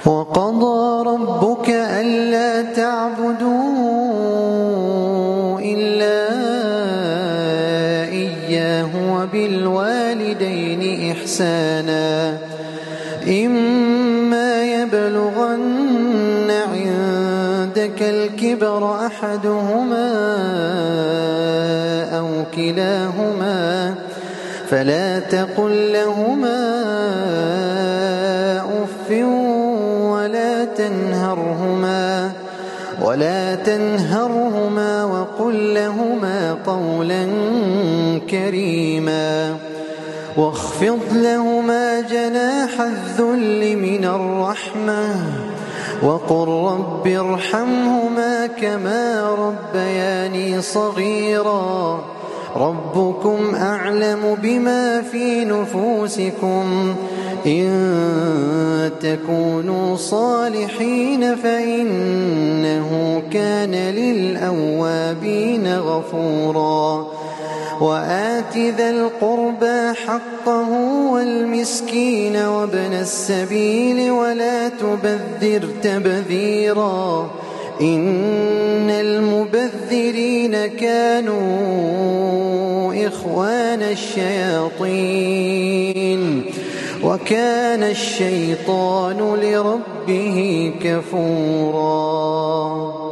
وقضى ربك ألا تعبدوا إلا إياه وبالوالدين إحسانا إما يبلغن عندك الكبر أحدهما أو كلاهما فلا تقل لهما أف ولا تنهرهما وقل لهما قولا كريما واخفض لهما جناح الذل من الرحمة وقل رب ارحمهما كما ربياني صغيرا ربكم أعلم بما في نفوسكم إن تكونوا صالحين فإنه كان للأوابين غفورا وآت ذا القربى حقه والمسكين وابن السبيل ولا تبذر تبذيرا إن المبذرين كانوا إخوان الشياطين وكان الشيطان لربه كفورا.